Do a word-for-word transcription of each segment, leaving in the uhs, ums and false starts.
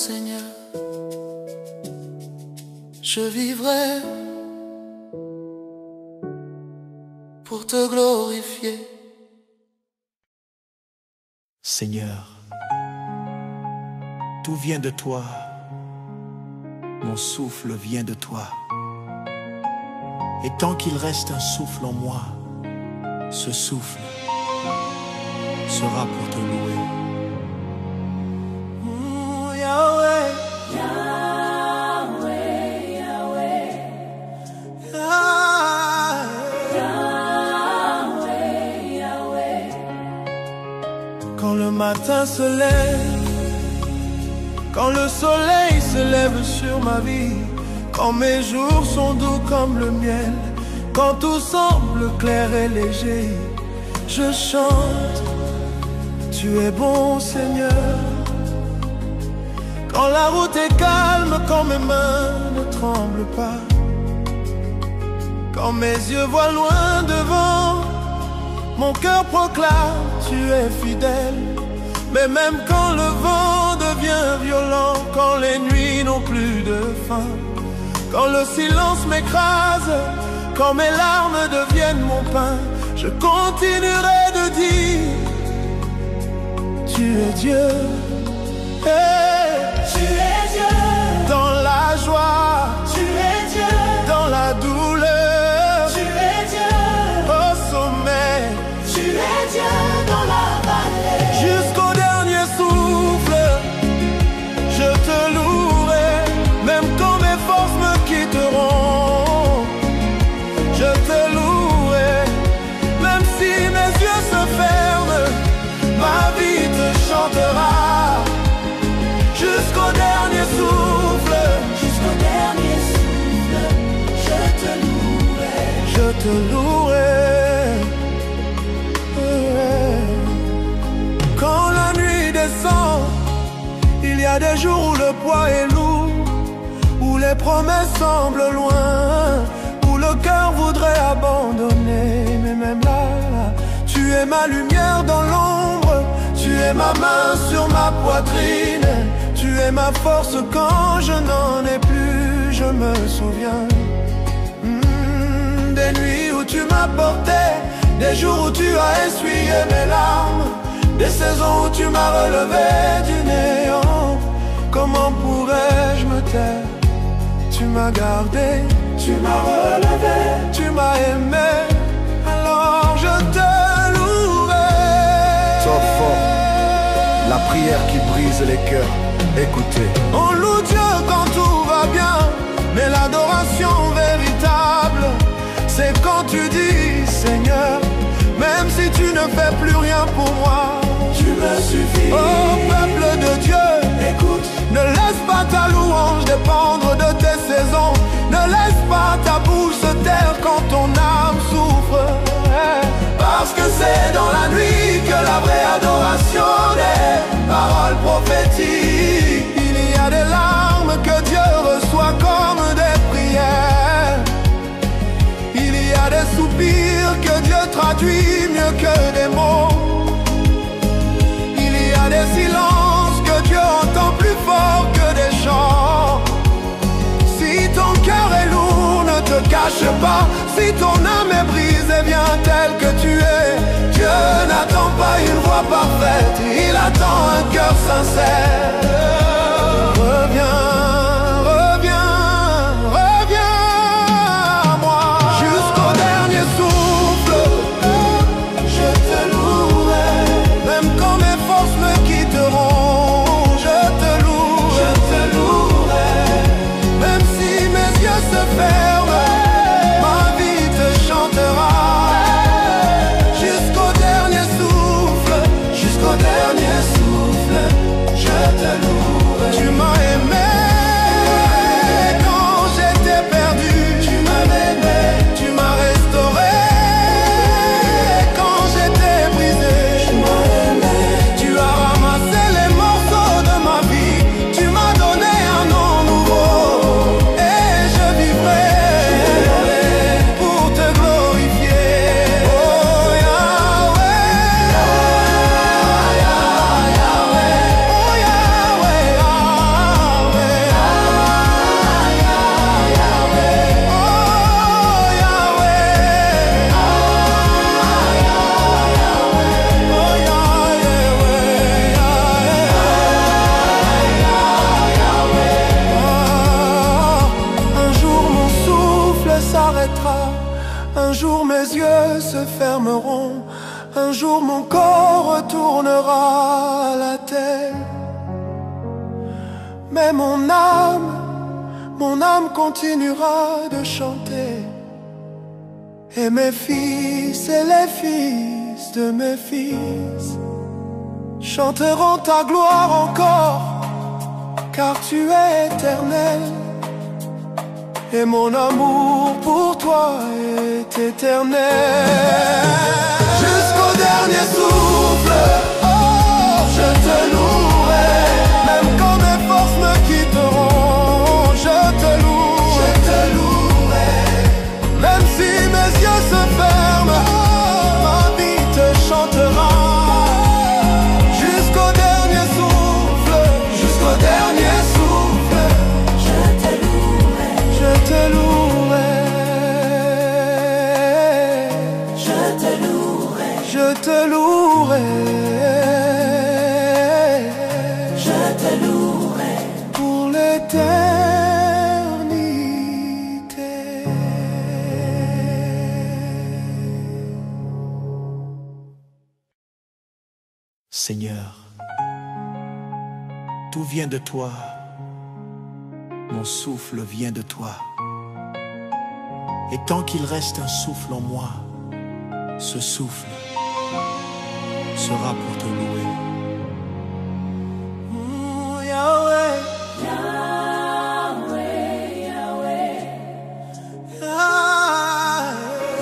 Seigneur, je vivrai pour te glorifier. Seigneur, tout vient de toi, mon souffle vient de toi. Et tant qu'il reste un souffle en moi, ce souffle sera pour te louer. Mmh, Yahweh, Yahweh, Yahweh, ah, Yahweh, Yahweh. quand le matin se lève, quand le soleil se lève sur ma vie, quand mes jours sont doux comme le miel, quand tout semble clair et léger, je chante, tu es bon Seigneur. Quand la route est calme, quand mes mains ne tremblent pas, quand mes yeux voient loin devant, mon cœur proclame, tu es fidèle. Mais même quand le vent devient violent, quand les nuits n'ont plus de fin, quand le silence m'écrase, quand mes larmes deviennent mon pain, je continuerai de dire, tu es Dieu. Hey, Tu es Dieu, dans la joie, tu es Dieu, dans la douleur, tu es Dieu, au sommet, tu es Dieu dans la vallée. jusqu'au dernier souffle, je te louerai, même quand mes forces me quitteront. Je te louerai, même si mes yeux se ferment, ma vie te chantera. Jusqu'au dernier souffle, Jusqu'au dernier souffle, je te louerai. je te louerai. Quand la nuit descend, il y a des jours où le poids est lourd, où les promesses semblent loin, où le cœur voudrait abandonner. Mais même là, tu es ma lumière dans l'ombre, tu es ma main sur ma poitrine, tu es ma force quand je n'en ai plus, je me souviens. Hmm, des nuits où tu m'as porté, des jours où tu as essuyé mes larmes, des saisons où tu m'as relevé du néant. Comment pourrais-je me taire? Tu m'as gardé, tu m'as relevé, tu m'as aimé, alors je te louerai. Top fort, la prière qui brise les cœurs. Écoutez. On loue Dieu quand tout va bien, mais l'adoration véritable, c'est quand tu dis Seigneur, même si tu ne fais plus rien pour moi, Tu me suffis. oh peuple de Dieu, Écoute, ne laisse pas ta louange dépendre de tes saisons, ne laisse pas ta bouche se taire quand ton âme souffre, parce que c'est dans la nuit que la vraie adoration des paroles prophétiques. Il y a des larmes que Dieu reçoit comme des prières, il y a des soupirs que Dieu traduit mieux que des mots, il y a des silences que Dieu entend plus fort que des chants. Si ton cœur est lourd, ne te cache pas, si ton âme est brisée, viens tel que tu es. Dieu n'attend pas une voix parfaite, il attend un cœur sincère. Reviens, reviens, reviens à moi. Jusqu'au dernier souffle, je te louerai. même quand mes forces me quitteront, je te louerai. Je te louerai. Même si mes yeux se ferment, ma vie te chantera. Jusqu'au dernier souffle, Jusqu'au dernier souffle, je te louerai. se fermeront, un jour mon corps retournera à la terre. Mais mon âme, mon âme continuera de chanter. Et mes fils et les fils de mes fils chanteront ta gloire encore, car tu es éternel. Et mon amour pour toi est éternel. Jusqu'au dernier souffle, oh, je te louerai. Même quand mes forces me quitteront, je te loue, je te louerai. Même si mes yeux se ferment, oh, ma vie te chantera. Jusqu'au dernier souffle, jusqu'au dernier souffle, je te louerai, je te louerai, je te louerai, je te louerai, je te louerai pour l'éternité. Seigneur, tout vient de toi, mon souffle vient de toi. Et tant qu'il reste un souffle en moi, ce souffle sera pour te louer. Mm, Yahweh, Yahweh, Yahweh, ah,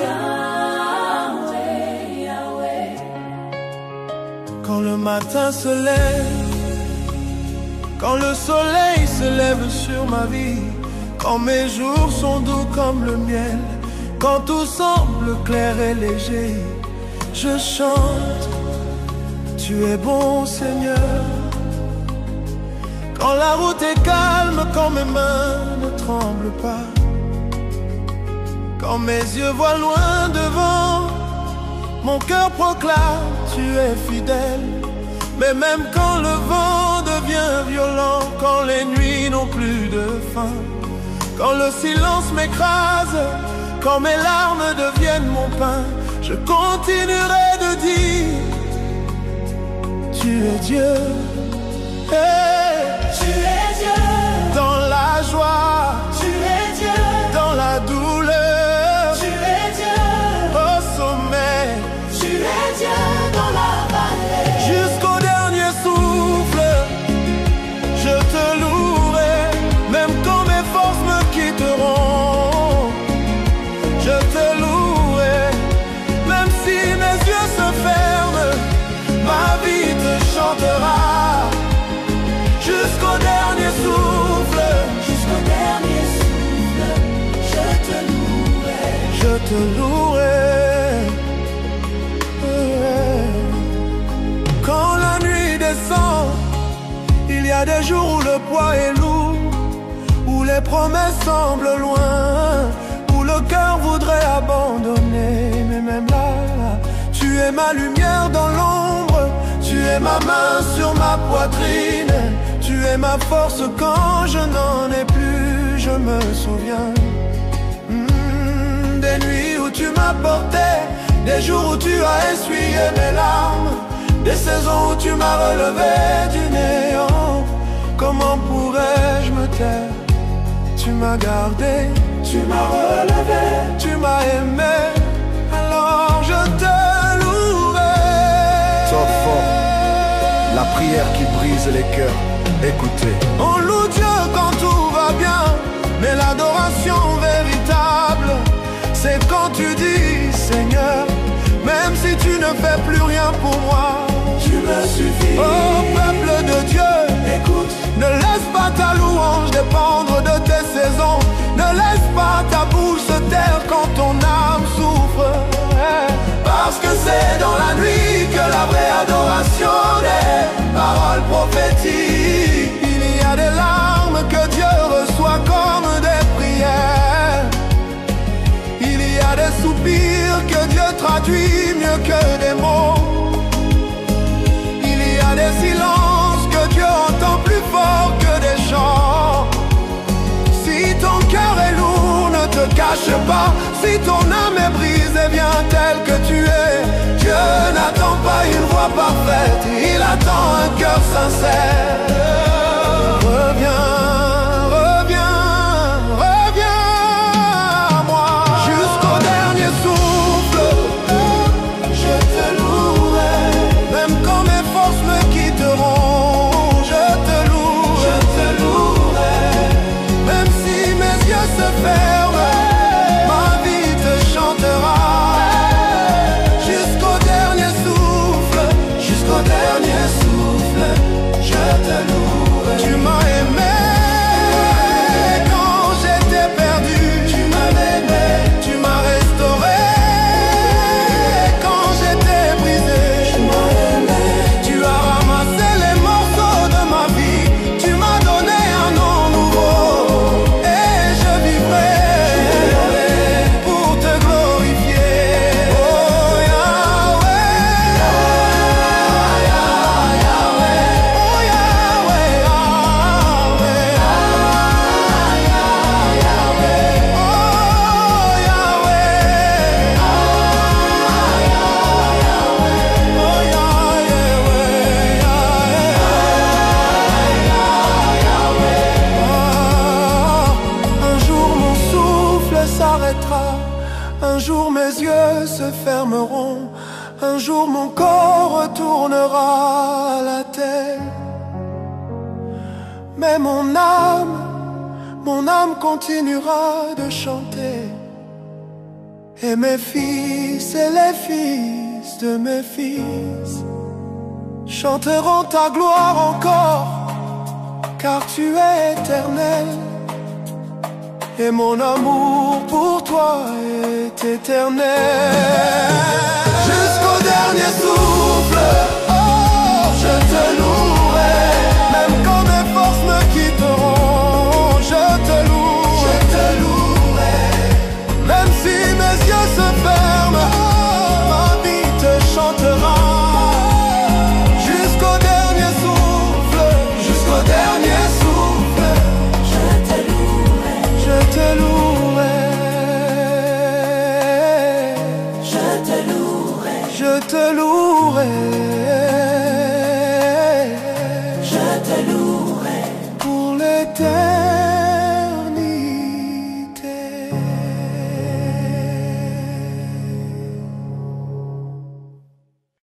Yahweh, Yahweh. quand le matin se lève, quand le soleil se lève sur ma vie, quand mes jours sont doux comme le miel, quand tout semble clair et léger, je chante, tu es bon Seigneur. Quand la route est calme, quand mes mains ne tremblent pas, quand mes yeux voient loin devant, mon cœur proclame, tu es fidèle. Mais même quand le vent devient violent, quand les nuits n'ont plus de fin, quand le silence m'écrase, quand mes larmes deviennent mon pain, je continuerai de dire, tu es Dieu. Hey, Tu es Dieu, dans la joie, tu es Dieu, dans la douleur, tu es Dieu, au sommet, tu es Dieu dans la vallée. jusqu'au dernier souffle, je te louerai. Même quand mes forces me quitteront, je te louerai. Même si mes yeux se ferment, ma vie te chantera. Jusqu'au dernier souffle, Jusqu'au dernier souffle, je te louerai. je te louerai. Quand la nuit descend, il y a des jours où le poids est lourd, où les promesses semblent loin, où le cœur voudrait abandonner. Mais même là, tu es ma lumière dans l'ombre, tu es ma main sur ma poitrine, tu es ma force quand je n'en ai plus, je me souviens. Mm, des nuits où tu m'as porté, des jours où tu as essuyé mes larmes, des saisons où tu m'as relevé du néant. Comment pourrais-je me taire? Tu m'as gardé, tu m'as relevé, tu m'as aimé, alors je te louerai. Top fort, la prière qui brise les cœurs. Écoutez. On loue Dieu quand tout va bien, mais l'adoration véritable, c'est quand tu dis Seigneur, même si tu ne fais plus rien pour moi, Tu me suffis. oh peuple de Dieu, Écoute, ne laisse pas ta louange dépendre de tes saisons, ne laisse pas ta bouche se taire quand ton âme souffre, parce que c'est dans la nuit que la vraie adoration des paroles prophétiques. Il y a des larmes que Dieu reçoit comme des prières, il y a des soupirs que Dieu traduit mieux que des mots, il y a des silences que Dieu entend plus fort que des chants. Si ton cœur est lourd, ne te cache pas, si ton âme est brisée, c'est bien tel que tu es. Dieu n'attend pas une voix parfaite, il attend un cœur sincère. Reviens, reviens, reviens à moi. Jusqu'au dernier souffle, je te louerai. Même quand mes forces me quitteront, je te louerai. Je te louerai. Même si mes yeux se ferment, ma vie te chantera. Jusqu'au dernier souffle, jusqu'au dernier souffle, je te louerai. Tu m'as aimé quand j'étais perdu. Tu m'as aimé, tu m'as restauré quand j'étais brisé. Tu m'as aimé, tu as ramassé les morceaux de ma vie. Tu m'as donné un nom nouveau et je vivrai pour te glorifier. Oh Yahweh, oh Yahweh, oh Yahweh, un jour mon souffle s'arrêtera, un jour mes yeux se fermeront, un jour mon corps retournera à la terre. Mais mon âme, mon âme continuera de chanter. Et mes fils et les fils de mes fils chanteront ta gloire encore, car tu es éternel. Et mon amour pour toi est éternel. Jusqu'au dernier souffle, oh, je te louerai. Même quand mes forces me quitteront, je te louerai. Je te louerai. Même si mes yeux se ferment, ma vie te chantera. Jusqu'au dernier souffle, jusqu'au dernier souffle, je te louerai. Je te louerai. Je te louerai. Je te louerai. Je te louerai pour l'éternité.